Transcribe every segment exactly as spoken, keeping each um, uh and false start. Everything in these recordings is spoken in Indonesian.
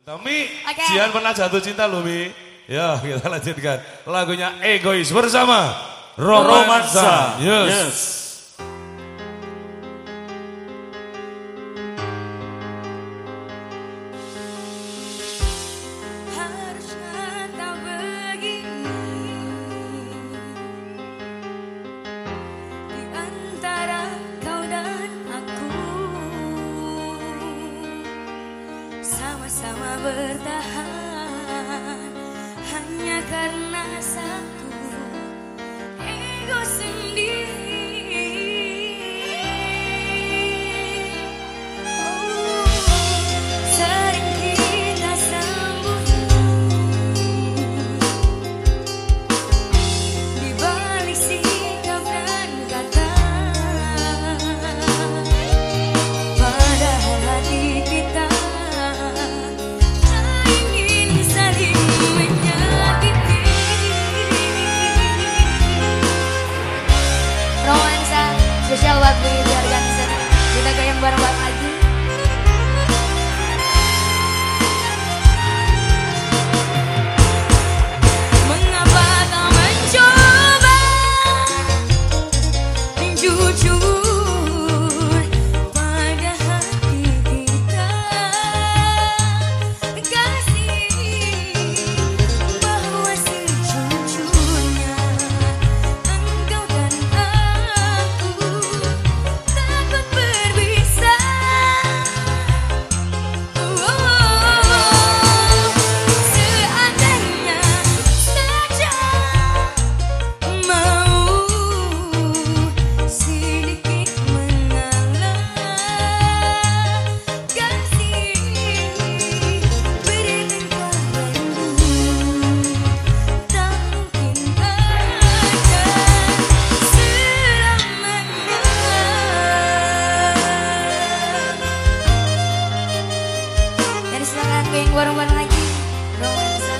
Tommy, okay. Jihan pernah jatuh cinta loh, Mi. Ya, kita lanjutkan. Lagunya Egois bersama Romansa. Yes. yes. Haruskah kau begini di antara kau dan aku, sama-sama bertahan hanya karena satu ego sendiri. Oh, sering kita sembunyi di balik sikap dan kata, padahal hati kita spesial buat Budi Organizer. Kita goyang bareng-bareng lagi. Mengapa kau mencoba jujur pada hati kita, kasih bahwa sejujurnya engkau dan aku takut berpisah. Oh, seandainya saja mau sedikit mengalah, kasih berikan rindu, tak mungkin ada selamanya. Dan silakan goyang bareng-bareng lagi Romansa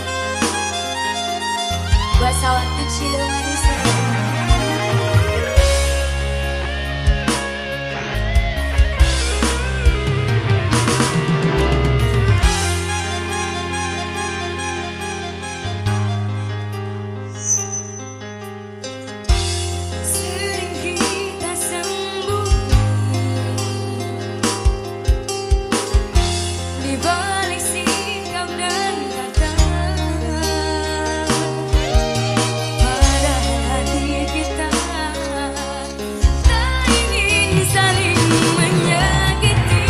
buat sawat kecil manis. Sering kita sembunyi di balik sikap dan kata, padahal hati kita tak ingin saling menyakiti.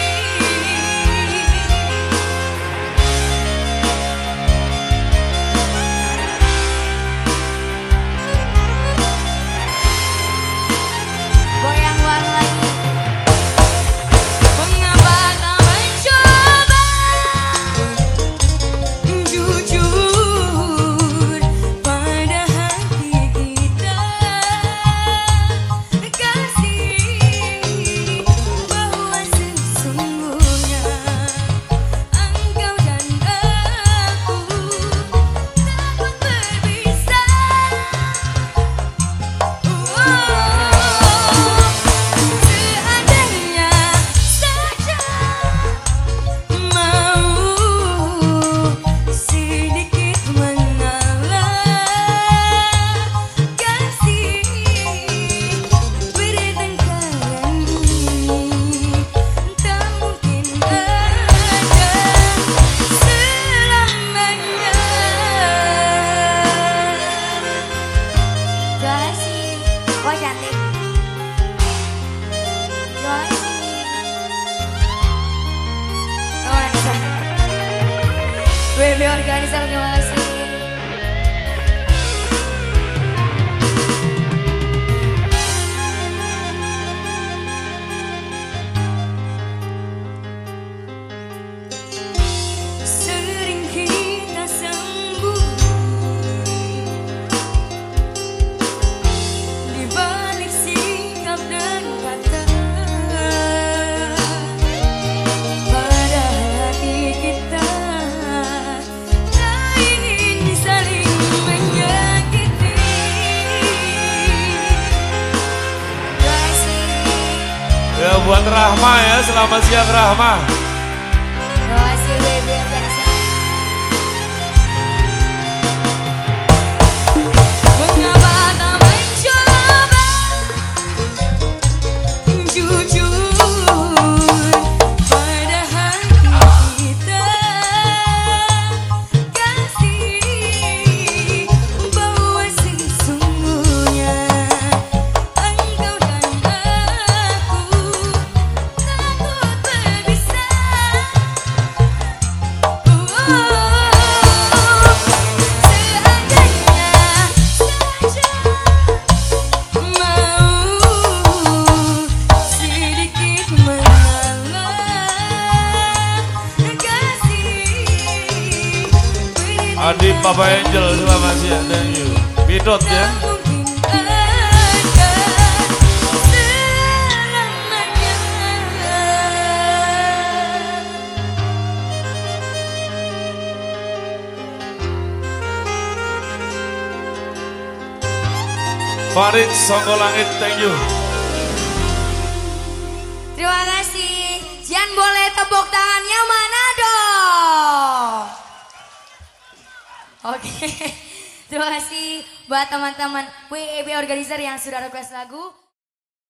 Goyang bareng lagi. Mengapa kau mencoba jujur pada hati kita, kasih bahwa sesungguhnya engkau dan aku takut berpisah. Seandainya saja mau sedikit mengalah, kasih bertengkaran ini tak mungkin ada selamanya. Kasih, wah cantik. Romansa Budi Organizer, terima kasih. Sering kita sembunyi di balik sikap dan kata, padahal hati kita tak ingin saling menyakiti. Kasih. Ya buat Rahma ya, selamat siang Rahma. Terima kasih, baby. Adi Papa Angel, selamat siang. Thank you. Bidot ya. Farid Songko Langit, thank you. Terima kasih. Jian boleh tepuk tangannya mana dong? Oke. Terima kasih buat teman-teman W E B Organizer yang sudah request lagu.